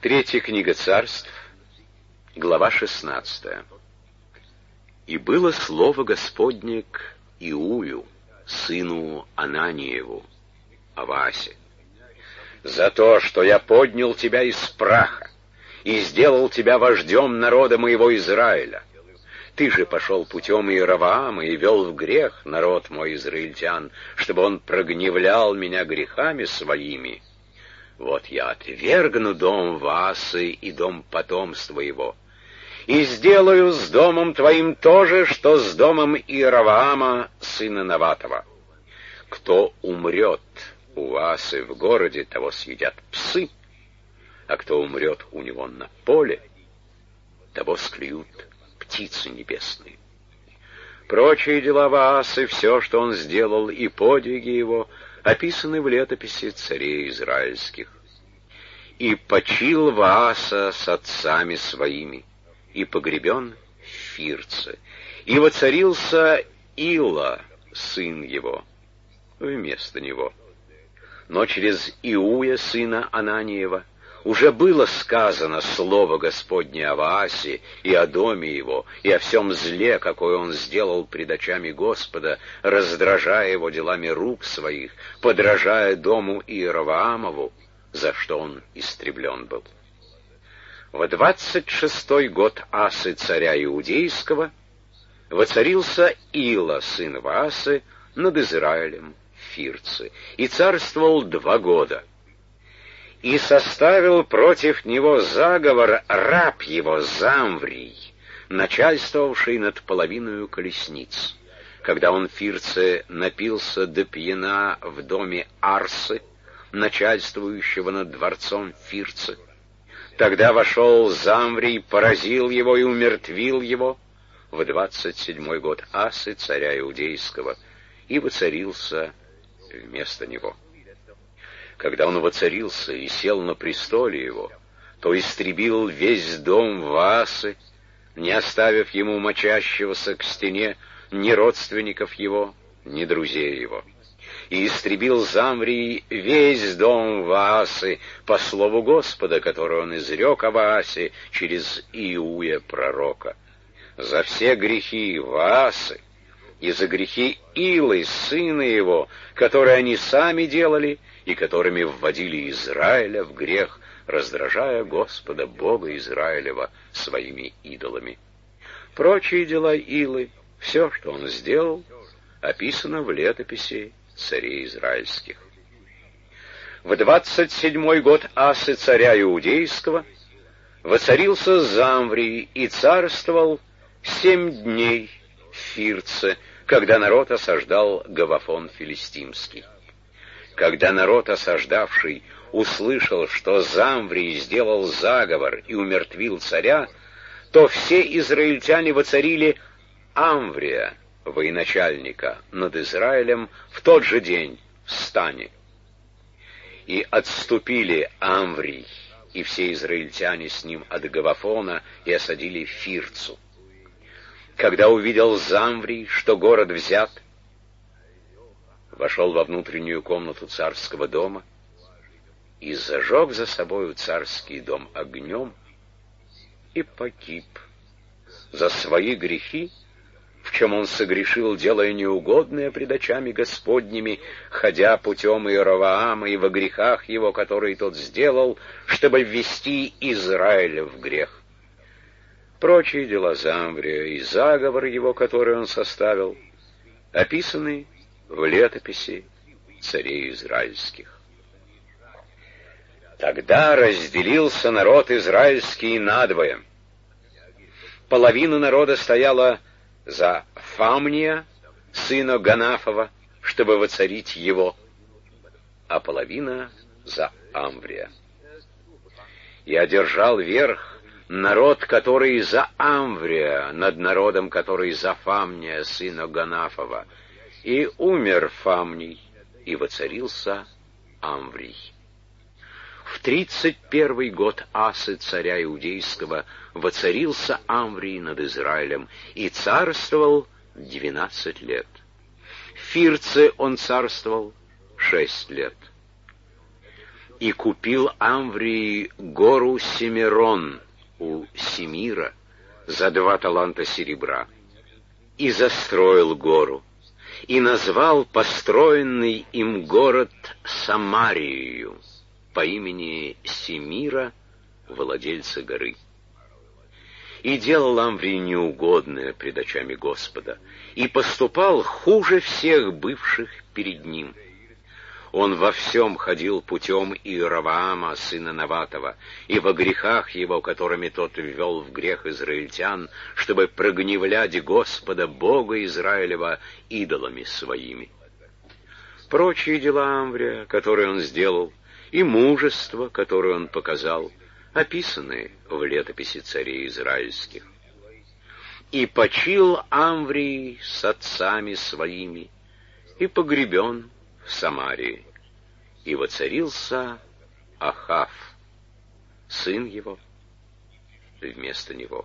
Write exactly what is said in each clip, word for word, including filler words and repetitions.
Третья книга Царств, глава шестнадцатая. «И было слово Господне к Иую, сыну Ананиеву, Аваасе, за то, что я поднял тебя из праха и сделал тебя вождем народа моего Израиля. Ты же пошел путем Иеровоама и вел в грех народ мой израильтян, чтобы он прогневлял меня грехами своими. Вот я отвергну дом Ваасы и дом потомства его, и сделаю с домом твоим то же, что с домом Иеровоама, сына Наватова. Кто умрет у Ваасы в городе, того съедят псы, а кто умрет у него на поле, того склюют птицы небесные. Прочие дела Ваасы, все, что он сделал, и подвиги его, описаны в летописи царей израильских. И почил Вааса с отцами своими, и погребен в Фирце, и воцарился Ила, сын его, вместо него. Но через Иуя, сына Ананиева, уже было сказано слово Господне о Ваасе и о доме его, и о всем зле, какое он сделал пред очами Господа, раздражая его делами рук своих, подражая дому Иеровоамову, за что он истреблен был. В двадцать шестой год Асы, царя Иудейского, воцарился Ила, сын Ваасы, над Израилем в Фирце, и царствовал два года. И составил против него заговор раб его Замврий, начальствовавший над половиною колесниц. Когда он в Фирце напился до пьяна в доме Арсы, начальствующего над дворцом Фирце, тогда вошел Замврий, поразил его и умертвил его в двадцать седьмой год Асы, царя Иудейского, и воцарился вместо него. Когда он воцарился и сел на престоле его, то истребил весь дом Ваасы, не оставив ему мочащегося к стене ни родственников его, ни друзей его. И истребил Замврий весь дом Ваасы по слову Господа, которое он изрек о Ваасе через Иуя пророка. За все грехи Ваасы и за грехи Илы, сына его, которые они сами делали, и которыми вводили Израиля в грех, раздражая Господа, Бога Израилева, своими идолами. Прочие дела Илы, все, что он сделал, описано в летописи царей израильских. В двадцать седьмой год Асы, царя Иудейского, воцарился Замврий и царствовал семь дней в Фирце, когда народ осаждал Гавафон филистимский. Когда народ, осаждавший, услышал, что Замврий сделал заговор и умертвил царя, то все израильтяне воцарили Амврия, военачальника, над Израилем в тот же день в стане. И отступили Амврий и все израильтяне с ним от Гавафона и осадили Фирцу. Когда увидел Замврий, что город взят, вошел во внутреннюю комнату царского дома и зажег за собою царский дом огнем и погиб за свои грехи, в чем он согрешил, делая неугодное пред очами Господними, ходя путем Иеровоама и во грехах его, которые тот сделал, чтобы ввести Израиля в грех. Прочие дела Замврия и заговор его, который он составил, описаны в летописи царей израильских. Тогда разделился народ израильский надвое. Половина народа стояла за Фамния, сына Ганафова, чтобы воцарить его, а половина за Амврия. И одержал верх народ, который за Амврия, над народом, который за Фамния, сына Ганафова, и умер Фамний, и воцарился Амврий. В тридцать первый год Асы, царя Иудейского, воцарился Амврий над Израилем и царствовал двенадцать лет. В Фирце он царствовал шесть лет. и купил Амврии гору Семирон у Семира за два таланта серебра, и застроил гору, и назвал построенный им город Самарию по имени Семира, владельца горы. И делал Амврий неугодное пред очами Господа, и поступал хуже всех бывших перед ним. Он во всем ходил путем Иеровоама, сына Наватова, и во грехах его, которыми тот ввел в грех израильтян, чтобы прогневлять Господа, Бога Израилева, идолами своими. Прочие дела Амврия, которые он сделал, и мужество, которое он показал, описаны в летописи царей израильских. И почил Амврий с отцами своими, и погребен в Самарии, и воцарился Ахав, сын его, вместо него.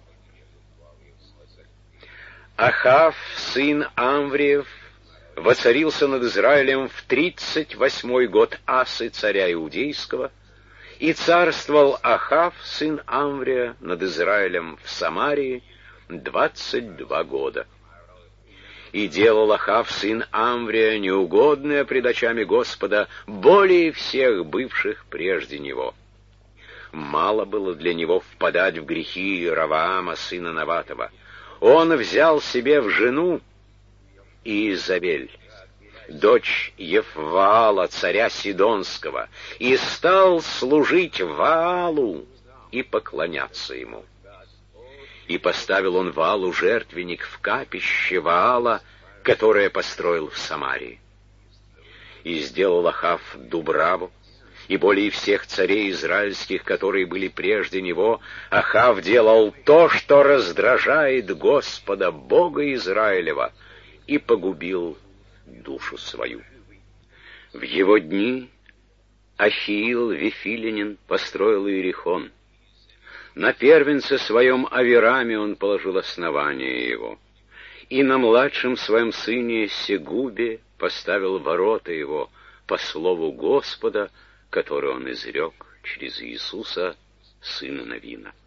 Ахав, сын Амвриев, воцарился над Израилем в тридцать восьмой год Асы, царя Иудейского, и царствовал Ахав, сын Амврия, над Израилем в Самарии двадцать два года. И делал Ахав, сын Амврия, неугодное пред очами Господа более всех бывших прежде него. Мало было для него впадать в грехи Иеровоама, сына Наватова. Он взял себе в жену Иезавель, дочь Ефваала, царя Сидонского, и стал служить Ваалу и поклоняться ему. И поставил он Ваалу жертвенник в капище Ваала, которое построил в Самарии. И сделал Ахав дубраву, и более всех царей израильских, которые были прежде него, Ахав делал то, что раздражает Господа, Бога Израилева, и погубил душу свою. В его дни Ахиил Вифилянин построил Иерихон. На первенце своем Авираме он положил основание его, и на младшем своем сыне Сегубе поставил ворота его по слову Господа, который он изрек через Иисуса, сына Навина.